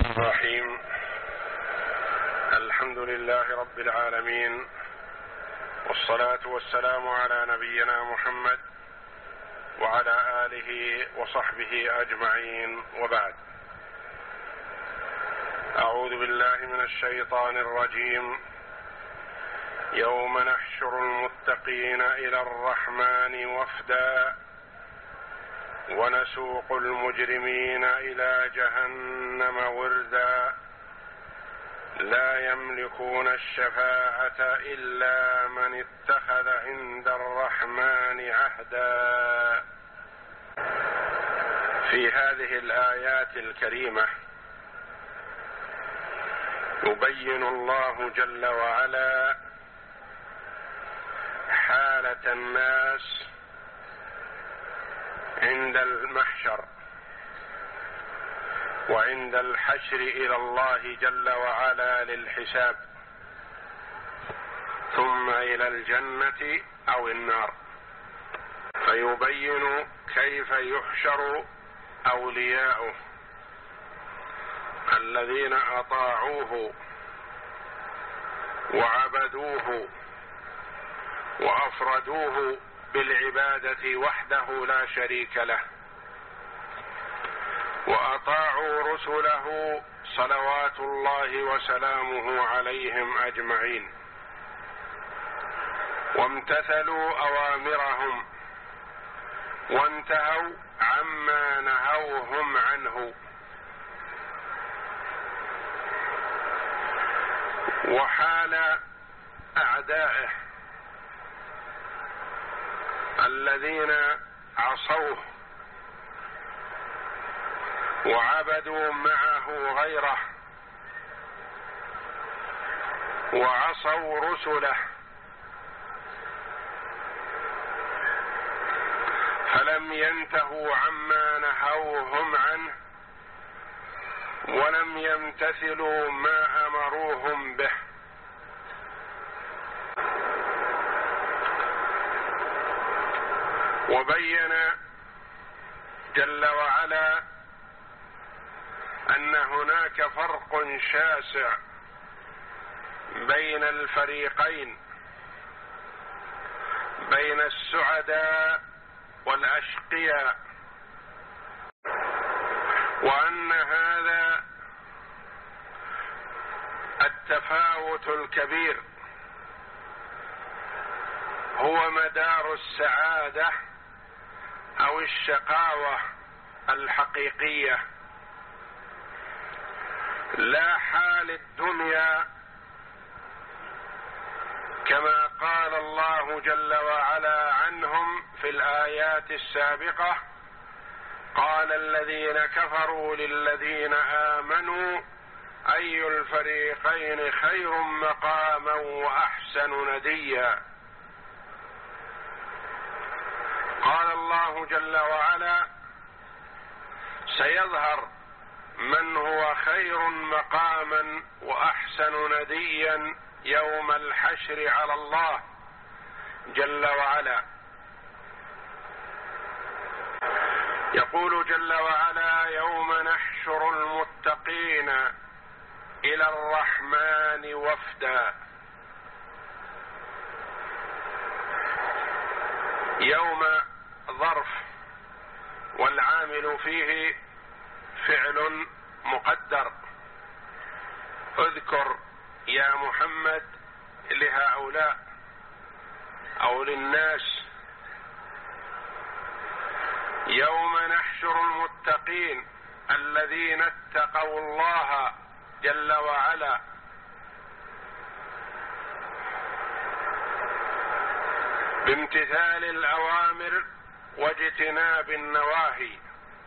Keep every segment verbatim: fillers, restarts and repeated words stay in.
الرحيم. الحمد لله رب العالمين، والصلاة والسلام على نبينا محمد وعلى آله وصحبه أجمعين، وبعد. أعوذ بالله من الشيطان الرجيم. يوم نحشر المتقين إلى الرحمن وفدا ونسوق المجرمين إلى جهنم وردا لا يملكون الشفاعة إلا من اتخذ عند الرحمن عهدا. في هذه الآيات الكريمة يبين الله جل وعلا حالة الناس عند المحشر وعند الحشر إلى الله جل وعلا للحساب، ثم إلى الجنة أو النار، فيبين كيف يحشر أولياؤه الذين أطاعوه وعبدوه وأفردوه بالعبادة وحده لا شريك له، وأطاعوا رسله صلوات الله وسلامه عليهم أجمعين، وامتثلوا أوامرهم وانتهوا عما نهوهم عنه، وحال أعدائه الذين عصوه وعبدوا معه غيره وعصوا رسله، فلم ينتهوا عما نهوهم عنه ولم يمتثلوا ما أمروهم به. وبين جل وعلا أن هناك فرق شاسع بين الفريقين، بين السعداء والأشقياء، وأن هذا التفاوت الكبير هو مدار السعادة أو الشقاوة الحقيقية، لا حال الدنيا كما قال الله جل وعلا عنهم في الآيات السابقة: قال الذين كفروا للذين آمنوا أي الفريقين خير مقاما وأحسن نديا. قال الله جل وعلا: سيظهر من هو خير مقاما وأحسن نديا يوم الحشر على الله جل وعلا. يقول جل وعلا: يوم نحشر المتقين إلى الرحمن وفدا. يوم ظرف، والعامل فيه فعل مقدر. اذكر يا محمد لهؤلاء أو للناس. يوم نحشر المتقين الذين اتقوا الله جل وعلا بامتثال الأوامر واجتناب النواهي،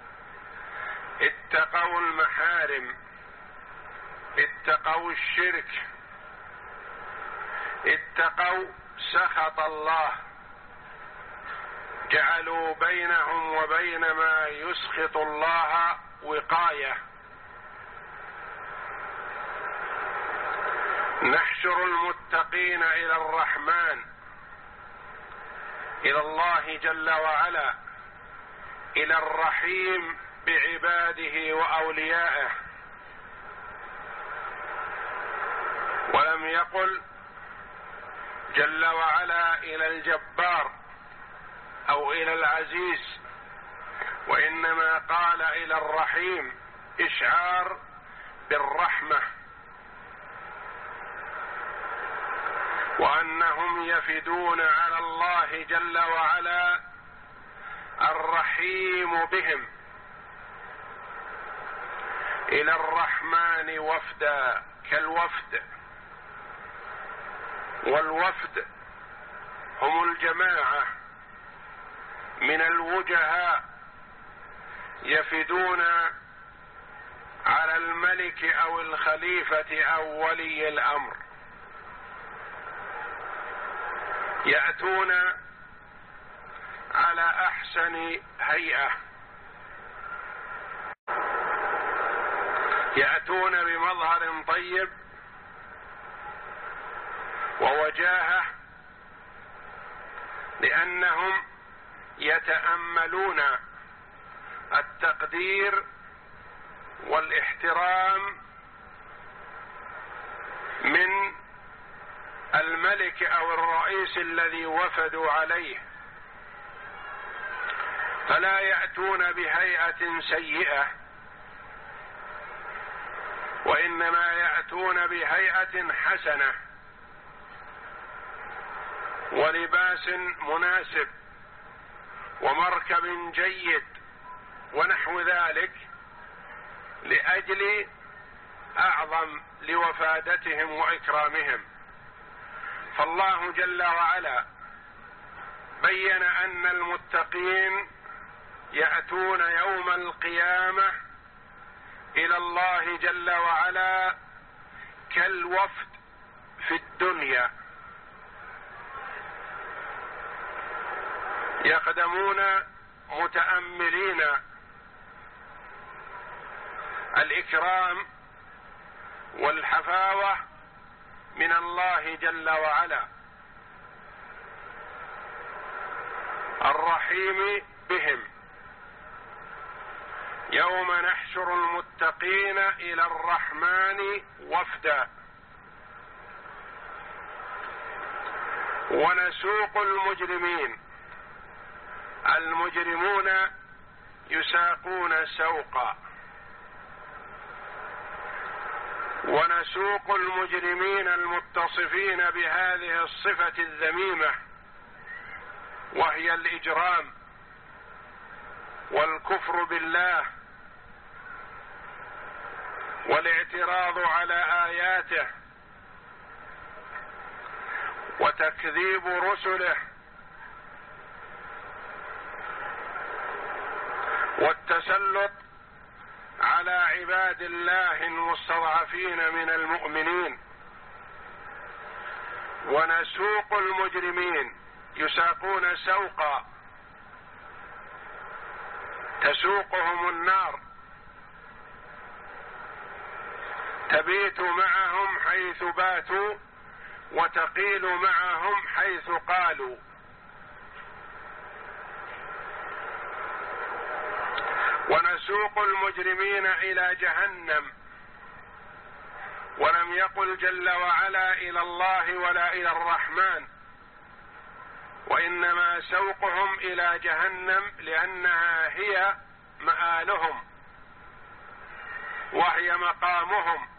اتقوا المحارم، اتقوا الشرك، اتقوا سخط الله، جعلوا بينهم وبين ما يسخط الله وقاية. نحشر المتقين إلى الرحمن، إلى الله جل وعلا، إلى الرحيم بعباده وأوليائه، يقل جل وعلا إلى الجبار أو إلى العزيز، وإنما قال إلى الرحيم إشعار بالرحمة، وأنهم يفدون على الله جل وعلا الرحيم بهم إلى الرحمن وفدا كالوفد، والوفد هم الجماعة من الوجهاء يفدون على الملك أو الخليفة أو ولي الأمر، يأتون على أحسن هيئة، يأتون بمظهر طيب ووجاهة، لأنهم يتأملون التقدير والاحترام من الملك أو الرئيس الذي وفدوا عليه، فلا يأتون بهيئة سيئة، وإنما يأتون بهيئة حسنة ولباس مناسب ومركب جيد ونحو ذلك، لأجل أعظم لوفادتهم وإكرامهم. فالله جل وعلا بين أن المتقين يأتون يوم القيامة إلى الله جل وعلا كالوفد في الدنيا، يقدمون متأملين الإكرام والحفاوة من الله جل وعلا الرحيم بهم. يوم نحشر المتقين إلى الرحمن وفدا ونسوق المجرمين، المجرمون يساقون سوقا، ونسوق المجرمين المتصفين بهذه الصفة الذميمة، وهي الإجرام والكفر بالله والاعتراض على آياته وتكذيب رسله والتسلط على عباد الله المستضعفين من المؤمنين. ونسوق المجرمين يساقون سوقا تسوقهم النار، تبيت معهم حيث باتوا وتقيل معهم حيث قالوا. ونسوق المجرمين إلى جهنم، ولم يقل جل وعلا إلى الله ولا إلى الرحمن، وإنما سوقهم إلى جهنم لأنها هي مآلهم وهي مقامهم.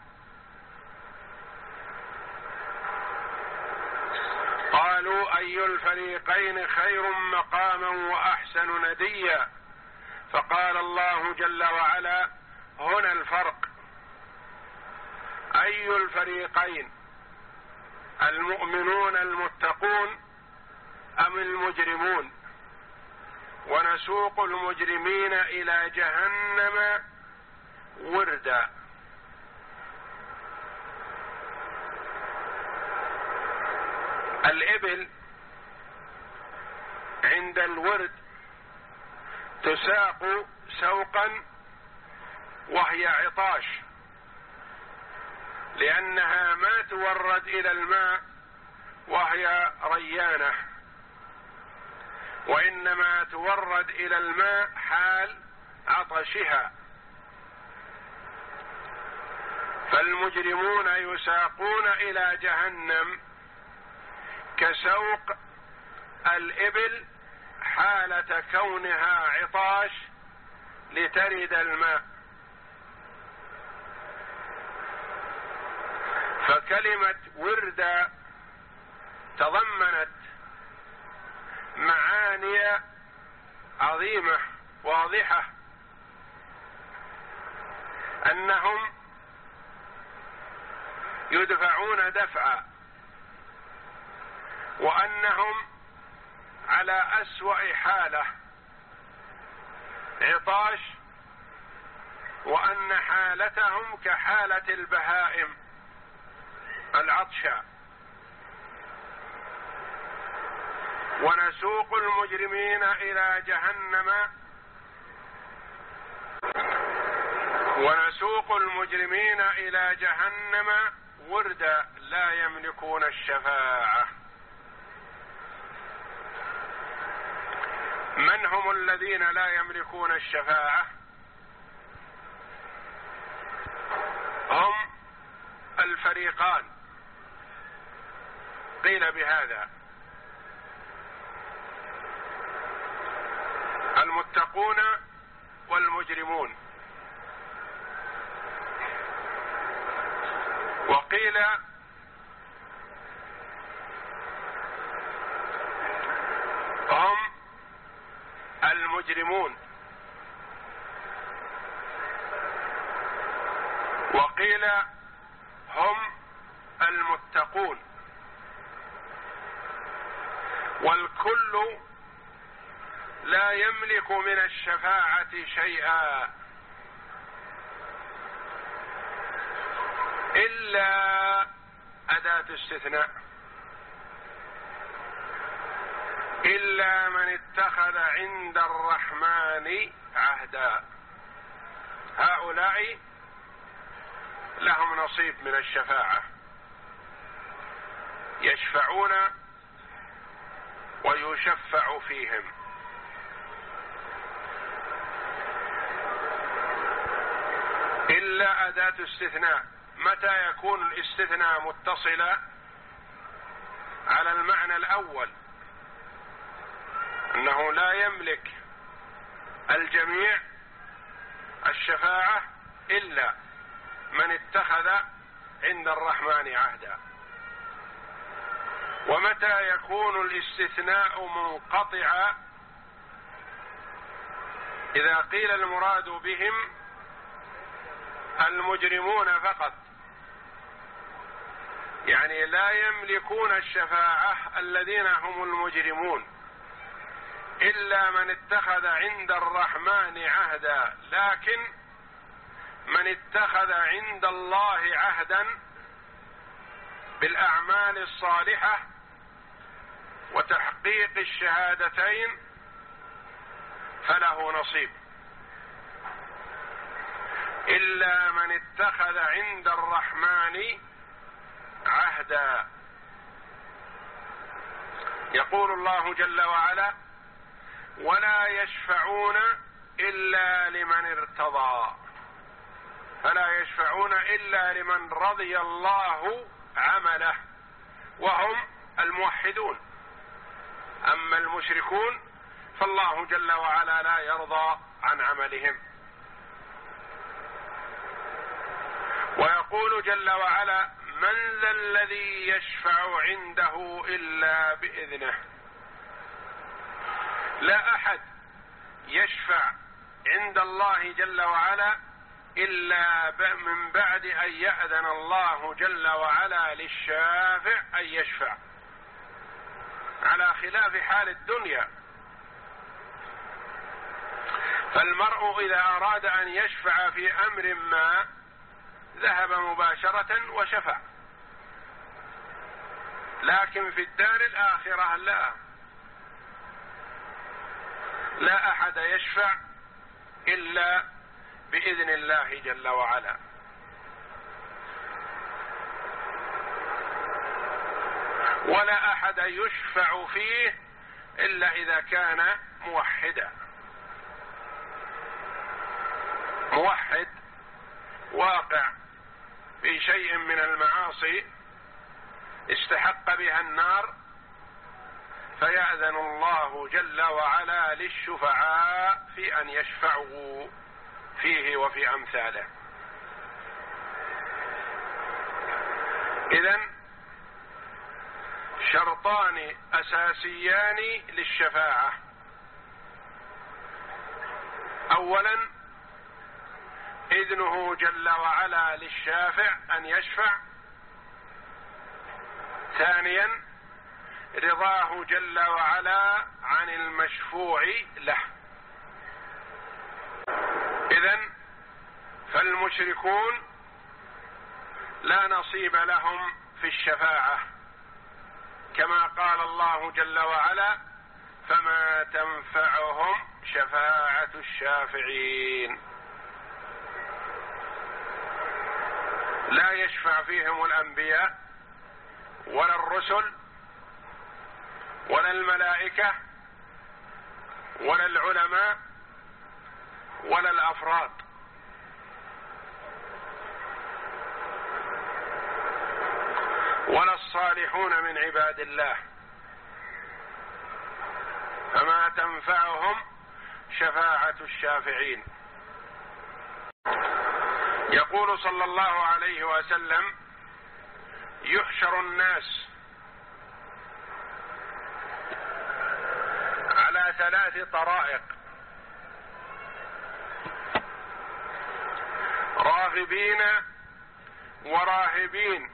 قالوا أي الفريقين خير مقاما وأحسن نديا، فقال الله جل وعلا هنا الفرق، أي الفريقين، المؤمنون المتقون أم المجرمون؟ ونسوق المجرمين إلى جهنم وردا. الإبل عند الورد تساق سوقا وهي عطاش، لأنها ما تورد إلى الماء وهي ريانة، وإنما تورد إلى الماء حال عطشها، فالمجرمون يساقون إلى جهنم كسوق الإبل حالة كونها عطاش لترد الماء. فكلمة ورد تضمنت معاني عظيمة واضحة، أنهم يدفعون دفعا، وأنهم على أسوأ حالة عطاش، وأن حالتهم كحالة البهائم العطشى. ونسوق المجرمين إلى جهنم ونسوق المجرمين إلى جهنم وردا لا يملكون الشفاعة. من هم الذين لا يملكون الشفاعة؟ هم الفريقان قيل بهذا: المتقون والمجرمون. وقيل هم المجرمون، وقيل هم المتقون، والكل لا يملك من الشفاعة شيئا إلا أداة استثناء، إلا من اتخذ عند الرحمن عهدا. هؤلاء لهم نصيب من الشفاعة، يشفعون ويشفع فيهم. إلا أداة استثناء. متى يكون الاستثناء متصلا على المعنى الأول أنه لا يملك الجميع الشفاعة إلا من اتخذ عند الرحمن عهدا. ومتى يكون الاستثناء منقطعا؟ إذا قيل المراد بهم المجرمون فقط، يعني لا يملكون الشفاعة الذين هم المجرمون إلا من اتخذ عند الرحمن عهدا. لكن من اتخذ عند الله عهدا بالأعمال الصالحة وتحقيق الشهادتين فله نصيب. إلا من اتخذ عند الرحمن عهدا. يقول الله جل وعلا: ولا يشفعون إلا لمن ارتضى. فلا يشفعون إلا لمن رضي الله عمله، وهم الموحدون. أما المشركون فالله جل وعلا لا يرضى عن عملهم. ويقول جل وعلا: من ذا الذي يشفع عنده إلا بإذنه. لا أحد يشفع عند الله جل وعلا إلا من بعد أن يأذن الله جل وعلا للشافع أن يشفع، على خلاف حال الدنيا. فالمرء إذا أراد أن يشفع في أمر ما ذهب مباشرة وشفع، لكن في الدار الآخرة لا لا أحد يشفع إلا بإذن الله جل وعلا. ولا أحد يشفع فيه إلا إذا كان موحدا، موحد واقع في شيء من المعاصي استحق بها النار، فيأذن الله جل وعلا للشفعاء في أن يشفعوا فيه وفي أمثاله. إذن شرطان أساسيان للشفاعة: أولا إذنه جل وعلا للشافع أن يشفع، ثانيا رضاه جل وعلا عن المشفوع له. إذن فالمشركون لا نصيب لهم في الشفاعة، كما قال الله جل وعلا: فما تنفعهم شفاعة الشافعين. لا يشفع فيهم الأنبياء ولا الرسل ولا الملائكة ولا العلماء ولا الأفراد، ولا الصالحون من عباد الله، فما تنفعهم شفاعة الشافعين. يقول صلى الله عليه وسلم: يحشر الناس على ثلاث طرائق: راغبين وراهبين،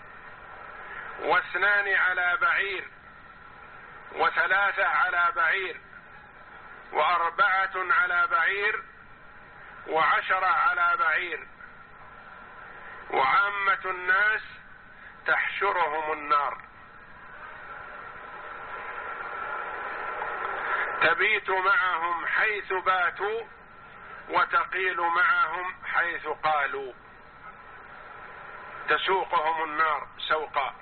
واثنان على بعير، وثلاثة على بعير، وأربعة على بعير، وعشرة على بعير، وعامة الناس تحشرهم النار، تبيت معهم حيث باتوا وتقيل معهم حيث قالوا، تسوقهم النار سوقا.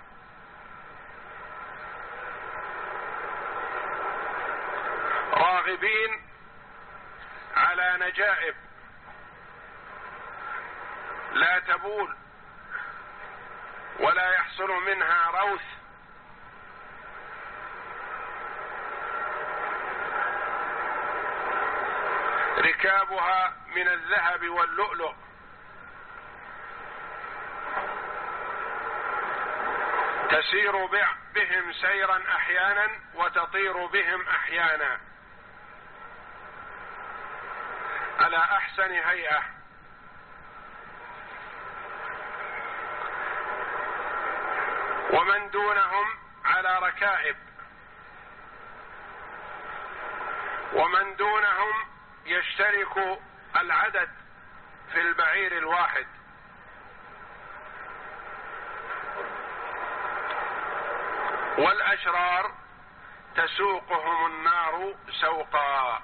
راغبين على نجائب لا تبول ولا يحصل منها روث، ركابها من الذهب واللؤلؤ، تسير بهم سيرا أحيانا وتطير بهم أحيانا على أحسن هيئة. ومن دونهم على ركائب، ومن دونهم يشترك العدد في البعير الواحد. والأشرار تسوقهم النار سوقا.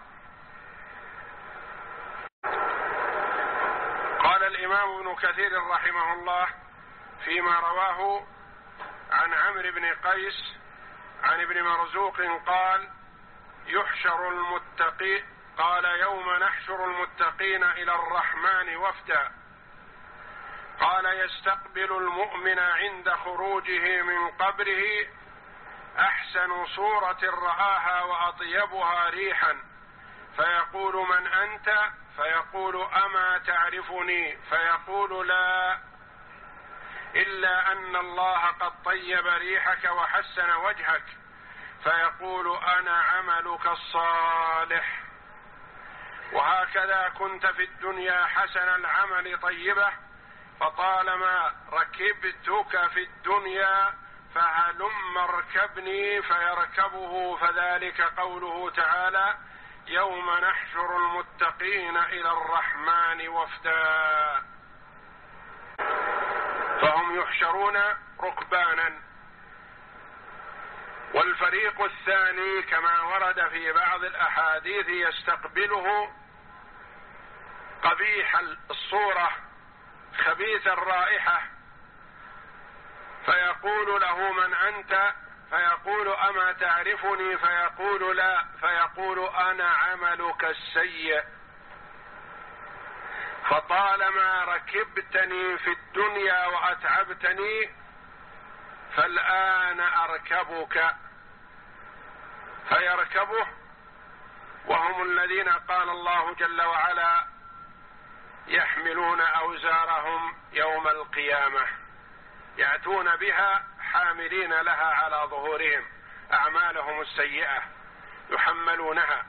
قال الإمام ابن كثير رحمه الله فيما رواه عن عمرو بن قيس عن ابن مرزوق قال: يحشر المتقي قال: يوم نحشر المتقين إلى الرحمن وفدا. قال: يستقبل المؤمن عند خروجه من قبره أحسن صورة رآها وأطيبها ريحا، فيقول: من أنت؟ فيقول: أما تعرفني؟ فيقول: لا، إلا أن الله قد طيب ريحك وحسن وجهك. فيقول: أنا عملك الصالح، وهكذا كنت في الدنيا حسن العمل طيبة، فطالما ركبتك في الدنيا فهلم اركبني فيركبه. فذلك قوله تعالى: يوم نحشر المتقين إلى الرحمن وفدا. فهم يحشرون ركبانا. والفريق الثاني كما ورد في بعض الأحاديث يستقبله قبيح الصورة خبيث الرائحة، فيقول له: من أنت؟ فيقول: أما تعرفني؟ فيقول: لا، فيقول: أنا عملك السيء. فطالما ركبتني في الدنيا وأتعبتني فالآن أركبك، فيركبه، وهم الذين قال الله جل وعلا يحملون أوزارهم يوم القيامة، يأتون بها حاملين لها على ظهورهم أعمالهم السيئة يحملونها.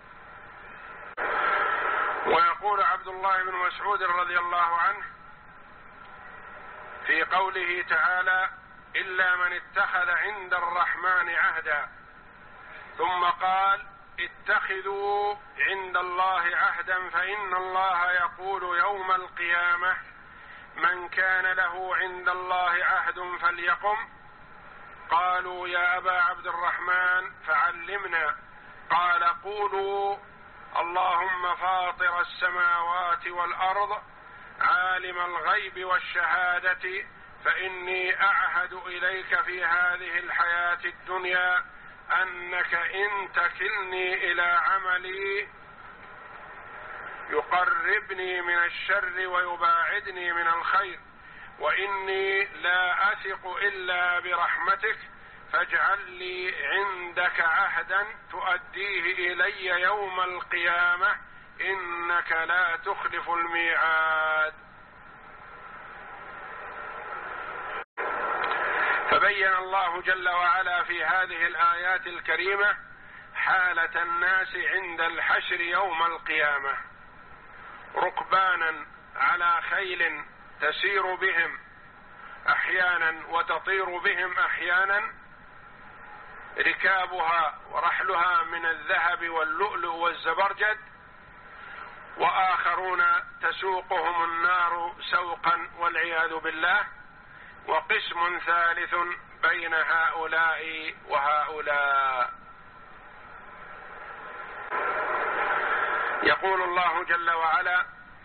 ويقول عبد الله بن مسعود رضي الله عنه في قوله تعالى: إلا من اتخذ عند الرحمن عهدا، ثم قال: اتخذوا عند الله عهدا فإن الله يقول يوم القيامة: من كان له عند الله عهد فليقم. قالوا: يا أبا عبد الرحمن فعلمنا. قال: قولوا: اللهم فاطر السماوات والأرض عالم الغيب والشهادة، فإني أعهد إليك في هذه الحياة الدنيا أنك إن تكلني إلى عملي يقربني من الشر ويباعدني من الخير، وإني لا أثق إلا برحمتك، فاجعل لي عندك عهدا تؤديه إلي يوم القيامة، إنك لا تخلف الميعاد. فبين الله جل وعلا في هذه الآيات الكريمة حالة الناس عند الحشر يوم القيامة، ركبانا على خيل تسير بهم أحيانا وتطير بهم أحيانا، ركابها ورحلها من الذهب واللؤلؤ والزبرجد، وآخرون تسوقهم النار سوقا والعياذ بالله، وقسم ثالث بين هؤلاء وهؤلاء. يقول الله جل وعلا: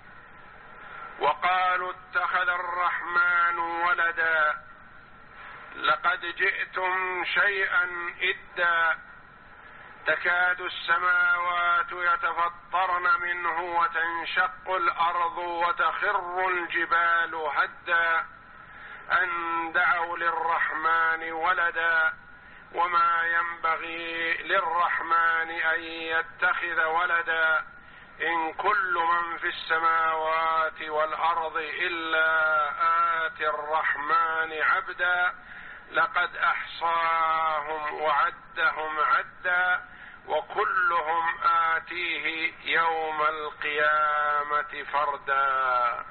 وقالوا اتخذ الرحمن ولدا لقد جئتم شيئا إدا تكاد السماوات يتفطرن منه وتنشق الأرض وتخر الجبال هدا أن دعوا للرحمن ولدا وما ينبغي للرحمن أن يتخذ ولدا إن كل من في السماوات والأرض إلا آتي الرحمن عبدا لقد أحصاهم وعدهم عدا وكلهم آتيه يوم القيامة فردا.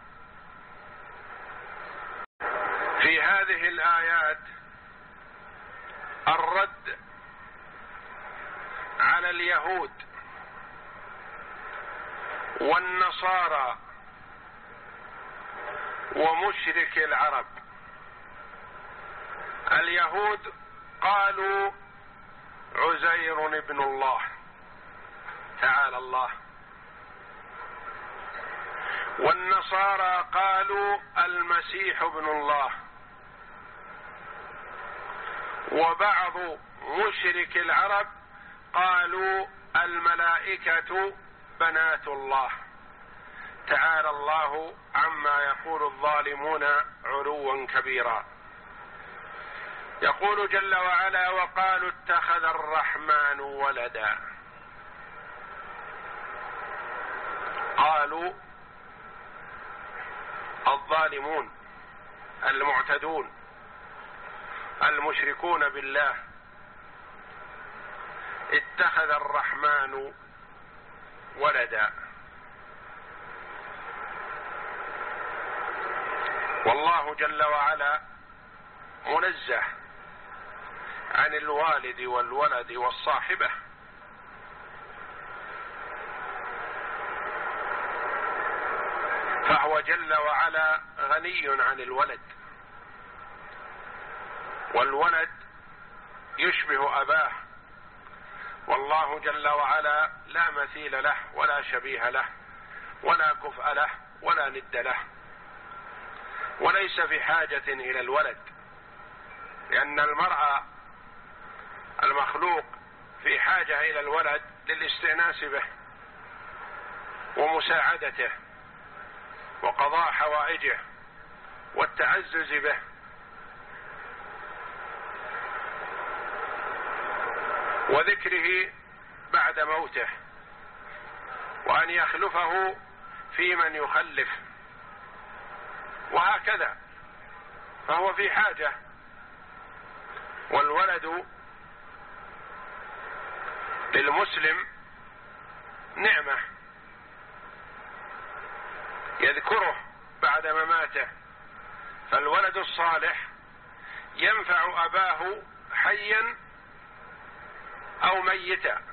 في هذه الآيات الرد على اليهود والنصارى ومشرك العرب. اليهود قالوا عزير ابن الله تعالى الله، والنصارى قالوا المسيح ابن الله، وبعض مشرك العرب قالوا الملائكة بنات الله، تعالى الله عما يقول الظالمون علوا كبيرا. يقول جل وعلا: وقالوا اتخذ الرحمن ولدا. قالوا الظالمون المعتدون المشركون بالله: اتخذ الرحمن ولدا. والله جل وعلا منزه عن الوالد والولد والصاحبة، فهو جل وعلا غني عن الولد، والولد يشبه أباه، والله جل وعلا لا مثيل له ولا شبيه له ولا كفء له ولا ند له، وليس في حاجة إلى الولد، لأن المرء المخلوق في حاجة إلى الولد للاستئناس به ومساعدته وقضاء حوائجه والتعزز به، وذكره بعد موته، وأن يخلفه في من يخلف، وهكذا، فهو في حاجة. والولد للمسلم نعمة يذكره بعد مماته، فالولد الصالح ينفع أباه حيا أو ميتا.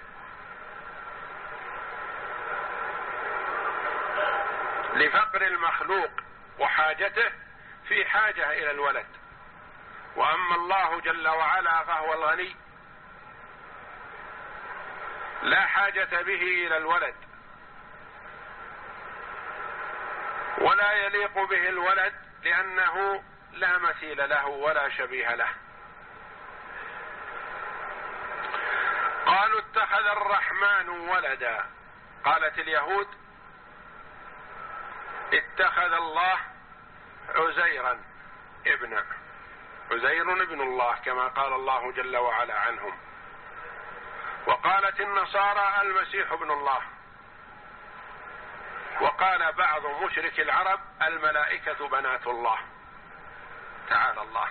لفقر المخلوق وحاجته في حاجة إلى الولد، وأما الله جل وعلا فهو الغني لا حاجة به إلى الولد، ولا يليق به الولد لأنه لا مثيل له ولا شبيه له. قالوا اتخذ الرحمن ولدا، قالت اليهود اتخذ الله عزيرا ابنا، عزير ابن الله كما قال الله جل وعلا عنهم. وقالت النصارى المسيح ابن الله، وقال بعض مشرك العرب الملائكة بنات الله، تعالى الله.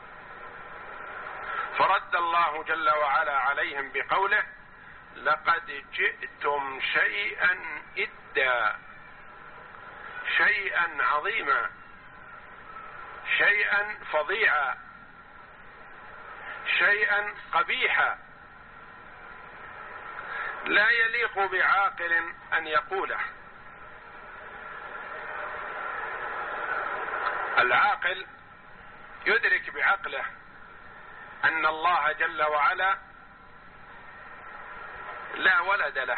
فرد الله جل وعلا عليهم بقوله لقد جئتم شيئا إدا، شيئا عظيما، شيئا فظيعا، شيئا قبيحا لا يليق بعاقل أن يقوله. العاقل يدرك بعقله أن الله جل وعلا لا ولد له.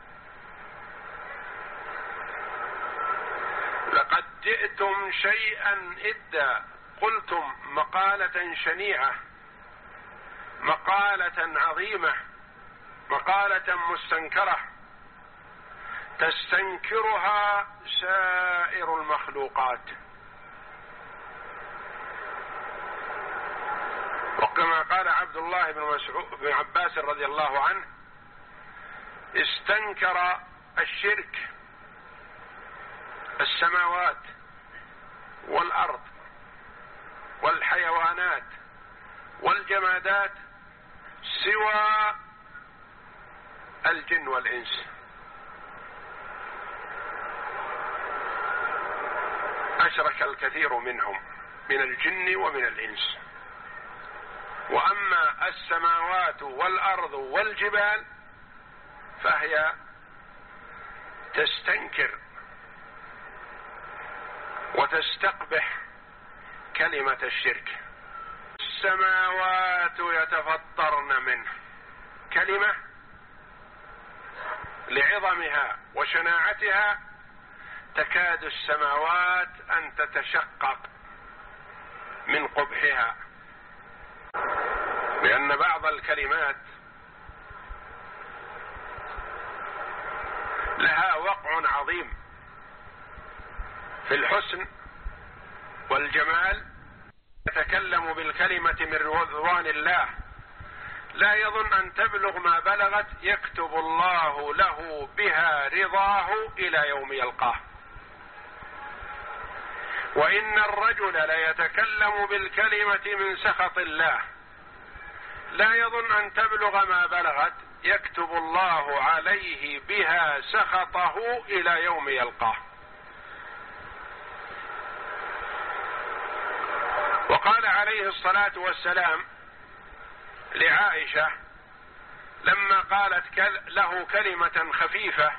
لقد جئتم شيئا إدا، قلتم مقالة شنيعة، مقالة عظيمة، مقالة مستنكرة تستنكرها سائر المخلوقات. وكما قال عبد الله بن مسعود بن عباس رضي الله عنه استنكر الشرك السماوات والأرض والحيوانات والجمادات سوى الجن والإنس. أشرك الكثير منهم من الجن ومن الإنس. وأما السماوات والأرض والجبال فهي تستنكر وتستقبح كلمة الشرك. السماوات يتفطرن منه، كلمة لعظمها وشناعتها تكاد السماوات أن تتشقق من قبحها، لأن بعض الكلمات لها وقع عظيم في الحسن والجمال. يتكلم بالكلمة من رضوان الله لا يظن أن تبلغ ما بلغت، يكتب الله له بها رضاه إلى يوم يلقاه. وإن الرجل ليتكلم بالكلمة من سخط الله لا يظن أن تبلغ ما بلغت، يكتب الله عليه بها سخطه إلى يوم يلقاه. وقال عليه الصلاة والسلام لعائشة لما قالت له كلمة خفيفة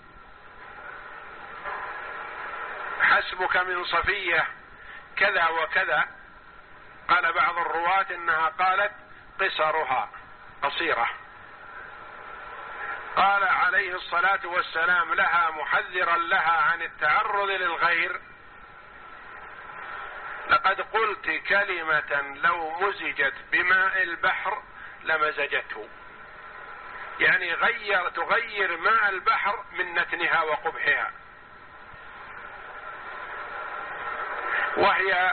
حسبك من صفية كذا وكذا، قال بعض الرواة إنها قالت قصرها قصيرة. قال عليه الصلاة والسلام لها محذرا لها عن التعرض للغير لقد قلت كلمة لو مزجت بماء البحر لمزجته، يعني غير تغير ماء البحر من نتنها وقبحها. وهي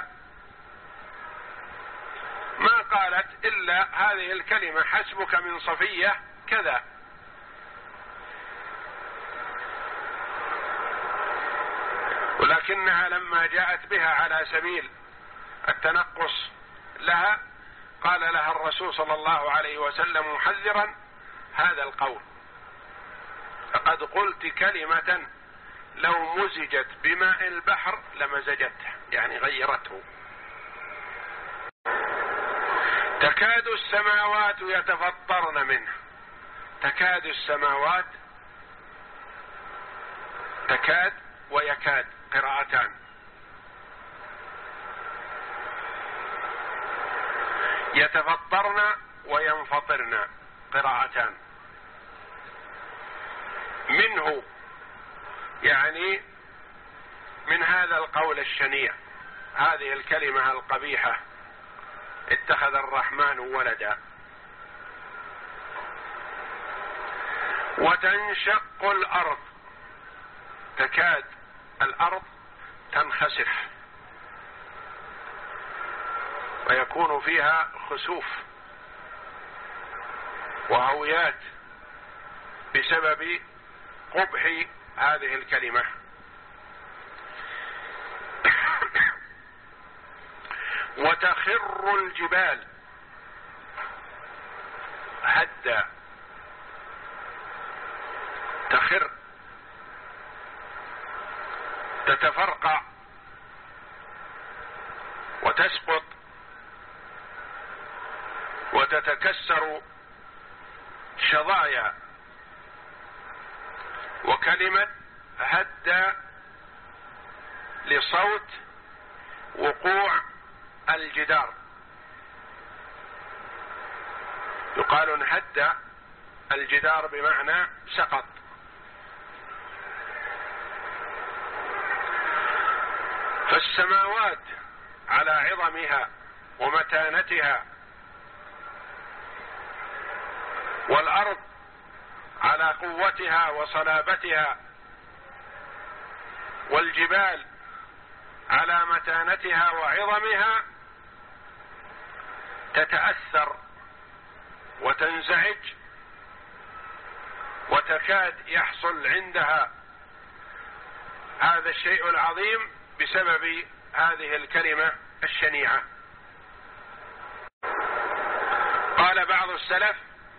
ما قالت إلا هذه الكلمة حسبك من صفية كذا، ولكنها لما جاءت بها على سبيل التنقص لها قال لها الرسول صلى الله عليه وسلم محذرا هذا القول: فقد قلت كلمة لو مزجت بماء البحر لمزجته، يعني غيرته. تكاد السماوات يتفطرن منه. تكاد السماوات، تكاد ويكاد قراءتان. يتفطرن وينفطرن قراءتان. منه يعني من هذا القول الشنيع، هذه الكلمة القبيحة: اتخذ الرحمن ولدا. وتنشق الأرض. تكاد الأرض تنخسف ويكون فيها خسوف وهويات بسبب قبح هذه الكلمة. وتخر الجبال هدا. تخر، تتفرقع وتسقط وتتكسر شظايا. وكلمة هد لصوت وقوع الجدار، يقال انهد الجدار بمعنى سقط. فالسماوات على عظمها ومتانتها، والأرض على قوتها وصلابتها، والجبال على متانتها وعظمها، تتأثر وتنزعج وتكاد يحصل عندها هذا الشيء العظيم بسبب هذه الكلمة الشنيعة. قال بعض السلف: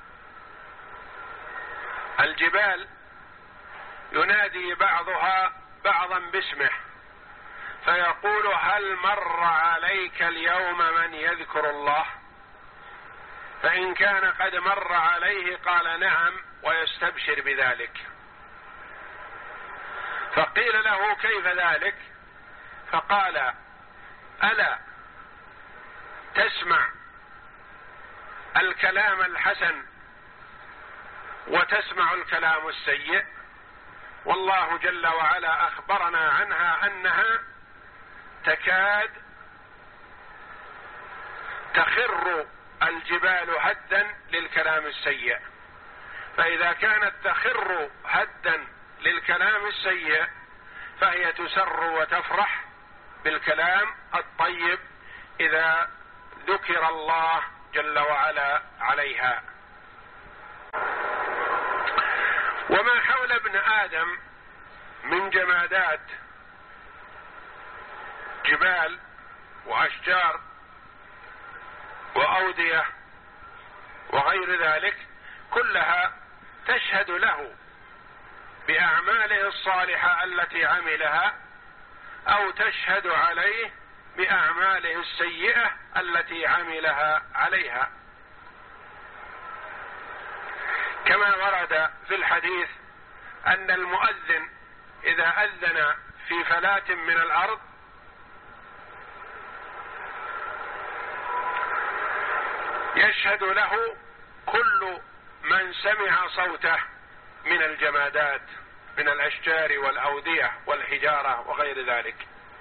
الجبال ينادي بعضها بعضا باسمه فيقول: هل مر عليك اليوم من يذكر الله؟ فإن كان قد مر عليه قال: نعم، ويستبشر بذلك. فقيل له: كيف ذلك؟ فقال: ألا تسمع الكلام الحسن وتسمع الكلام السيء؟ والله جل وعلا أخبرنا عنها أنها تكاد تخر الجبال هدا للكلام السيء. فإذا كانت تخر هدا للكلام السيء فهي تسر وتفرح بالكلام الطيب إذا ذكر الله جل وعلا عليها. وما حول ابن آدم من جمادات، جبال وأشجار وأودية وغير ذلك، كلها تشهد له بأعماله الصالحة التي عملها، أو تشهد عليه بأعماله السيئة التي عملها عليها. كما ورد في الحديث أن المؤذن إذا أذن في فلاة من الأرض يشهد له كل من سمع صوته من الجمادات، من الأشجار والأودية والحجارة وغير ذلك.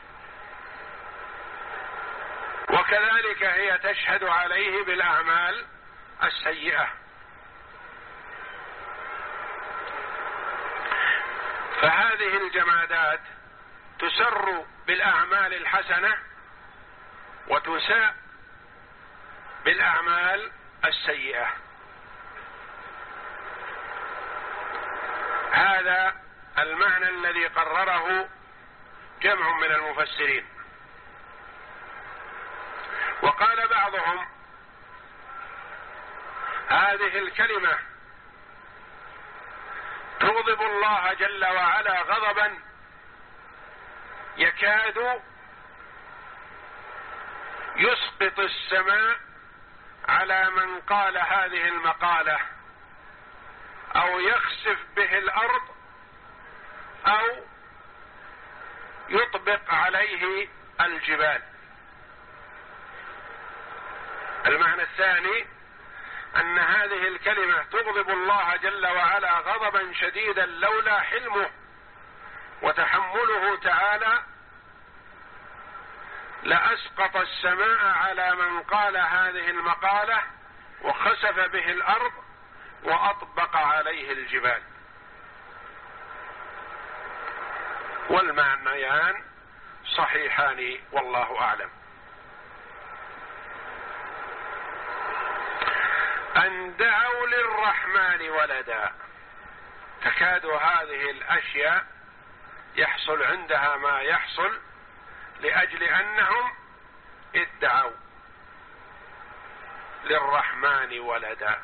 وكذلك هي تشهد عليه بالأعمال السيئة. فهذه الجمادات تسر بالأعمال الحسنة وتساء بالأعمال السيئة. هذا المعنى الذي قرره جمع من المفسرين. وقال بعضهم هذه الكلمة تغضب الله جل وعلا غضبا يكاد يسقط السماء على من قال هذه المقالة، أو يخسف به الأرض، أو يطبق عليه الجبال. المعنى الثاني أن هذه الكلمة تغضب الله جل وعلا غضبا شديدا لولا حلمه وتحمله تعالى لأسقط السماء على من قال هذه المقالة وخسف به الأرض وأطبق عليه الجبال. والمعنيان صحيحان والله أعلم. أن دعوا للرحمن ولدا، تكاد هذه الأشياء يحصل عندها ما يحصل لأجل أنهم ادعوا للرحمن ولدا.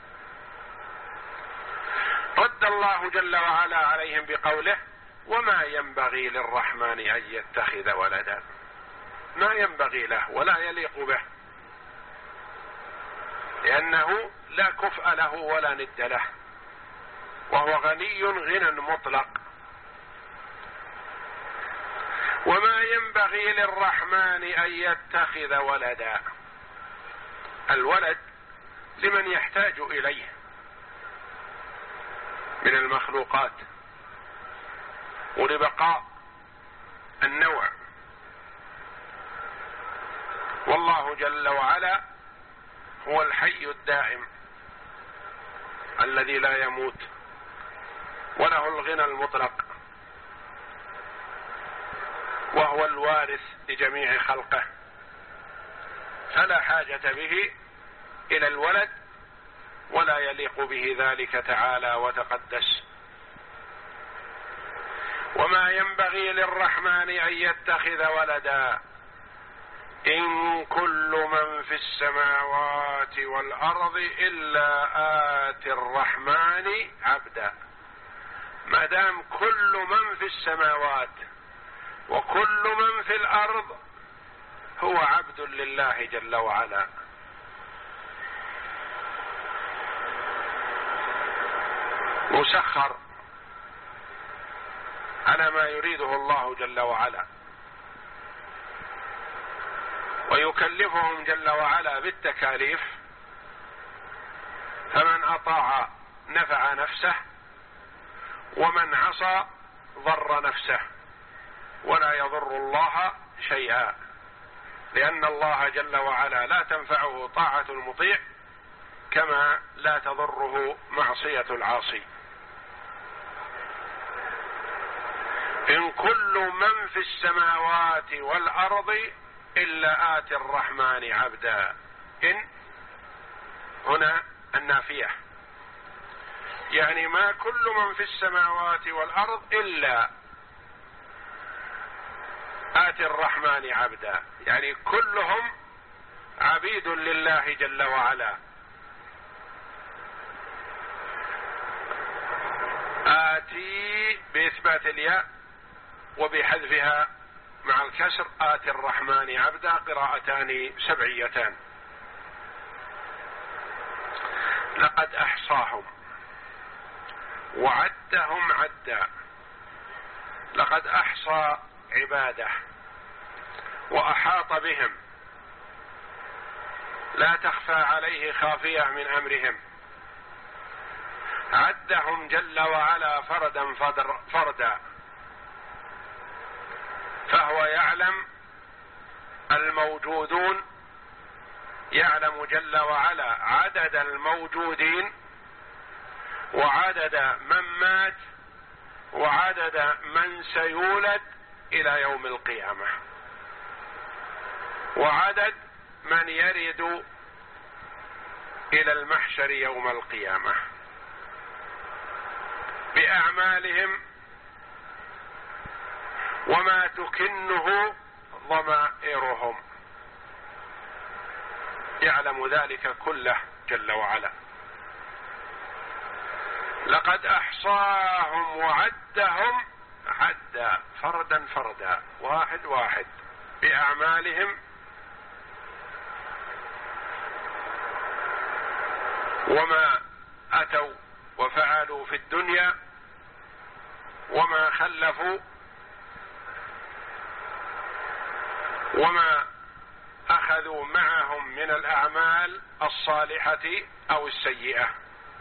رد الله جل وعلا عليهم بقوله وما ينبغي للرحمن أن يتخذ ولدا، ما ينبغي له ولا يليق به، لأنه لا كفء له ولا ند له، وهو غني غنى مطلق. وما ينبغي للرحمن أن يتخذ ولدا، الولد لمن يحتاج إليه من المخلوقات ولبقاء النوع، والله جل وعلا هو الحي الدائم الذي لا يموت وله الغنى المطلق، وهو الوارث لجميع خلقه، فلا حاجة به إلى الولد ولا يليق به ذلك تعالى وتقدس. وما ينبغي للرحمن أن يتخذ ولدا إن كل من في السماوات والأرض إلا آتي الرحمن عبدا. ما دام كل من في السماوات وكل من في الأرض هو عبد لله جل وعلا، مسخر على ما يريده الله جل وعلا، ويكلفهم جل وعلا بالتكاليف، فمن أطاع نفع نفسه ومن عصى ضر نفسه، ولا يضر الله شيئا، لأن الله جل وعلا لا تنفعه طاعة المطيع كما لا تضره معصية العاصي. إن كل من في السماوات والأرض إلا آتي الرحمن عبدا. إن هنا النافية، يعني ما كل من في السماوات والأرض إلا آتي الرحمن عبدا، يعني كلهم عبيد لله جل وعلا. آتي بإثبات الياء وبحذفها مع الكسر، آتي الرحمن عبدا، قراءتان سبعيتان. لقد أحصاهم وعدهم عدا، لقد أحصى عباده وأحاط بهم، لا تخفى عليه خافية من أمرهم، عدهم جل وعلا فردا فردا، فهو يعلم الموجودون، يعلم جل وعلا عدد الموجودين وعدد من مات وعدد من سيولد إلى يوم القيامة، وعدد من يرد إلى المحشر يوم القيامة بأعمالهم وما تكنه ضمائرهم، يعلم ذلك كله جل وعلا. لقد أحصاهم وعدهم عدا، فردا فردا، واحد واحد، بأعمالهم وما أتوا وفعلوا في الدنيا وما خلفوا وما أخذوا معهم من الأعمال الصالحة أو السيئة.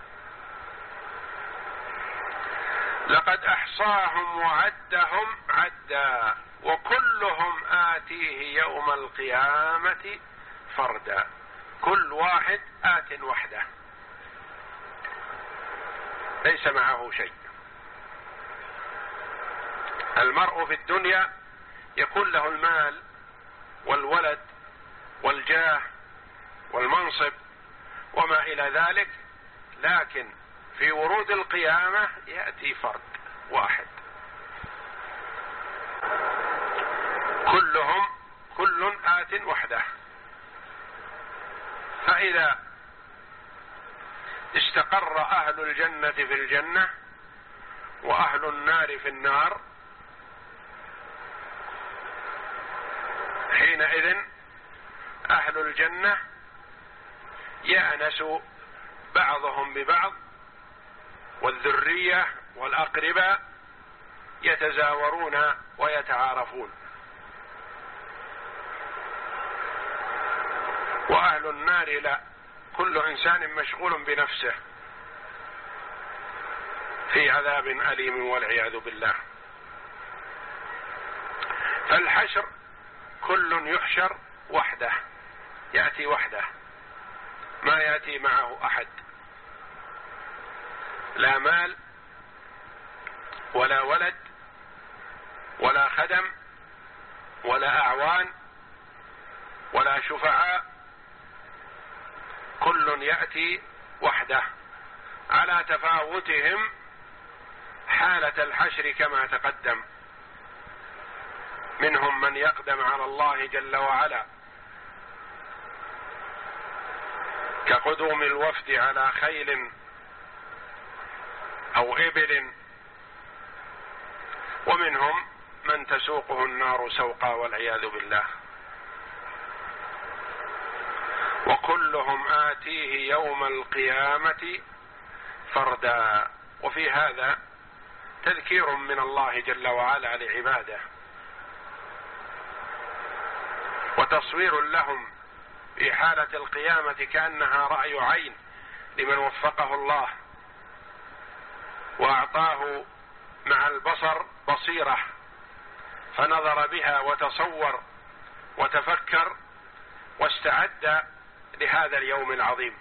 لقد أحصاهم وعدهم عدا وكلهم آتيه يوم القيامة فردا، كل واحد آت وحده ليس معه شيء. المرء في الدنيا يكون له المال والولد والجاه والمنصب وما إلى ذلك، لكن في ورود القيامة يأتي فرد واحد، كلهم كل آت وحده. فإذا استقر أهل الجنة في الجنة وأهل النار في النار، حينئذ أهل الجنة يأنس بعضهم ببعض، والذرية والأقرباء يتزاورون ويتعارفون، وأهل النار لا، كل إنسان مشغول بنفسه في عذاب أليم والعياذ بالله. فالحشر كل يحشر وحده، يأتي وحده، ما يأتي معه أحد، لا مال ولا ولد ولا خدم ولا أعوان ولا شفعاء، كل يأتي وحده على تفاوتهم حالة الحشر كما تقدم. منهم من يقدم على الله جل وعلا كقدوم الوفد على خيل أو إبل، ومنهم من تسوقه النار سوقا والعياذ بالله، وكلهم آتيه يوم القيامة فردا. وفي هذا تذكير من الله جل وعلا لعباده، وتصوير لهم في حالة القيامة كأنها رأي عين لمن وفقه الله وأعطاه مع البصر بصيرة فنظر بها وتصور وتفكر واستعد لهذا اليوم العظيم.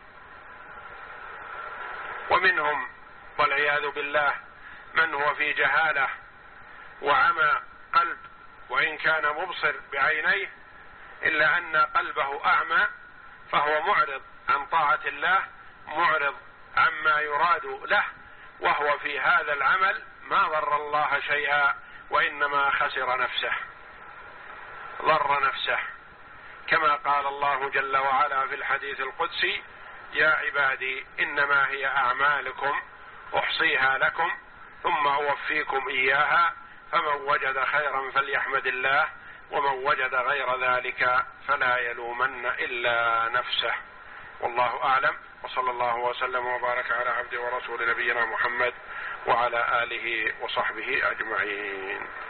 ومنهم والعياذ بالله من هو في جهالة وعمى قلب، وإن كان مبصر بعينيه إلا أن قلبه أعمى، فهو معرض عن طاعة الله، معرض عما يراد له، وهو في هذا العمل ما ضر الله شيئا وإنما خسر نفسه، ضر نفسه، كما قال الله جل وعلا في الحديث القدسي: يا عبادي إنما هي أعمالكم أحصيها لكم ثم أوفيكم إياها، فمن وجد خيرا فليحمد الله ومن وجد غير ذلك فلا يلومن إلا نفسه. والله أعلم، وصلى الله وسلم وبارك على عبده ورسول نبينا محمد وعلى آله وصحبه أجمعين.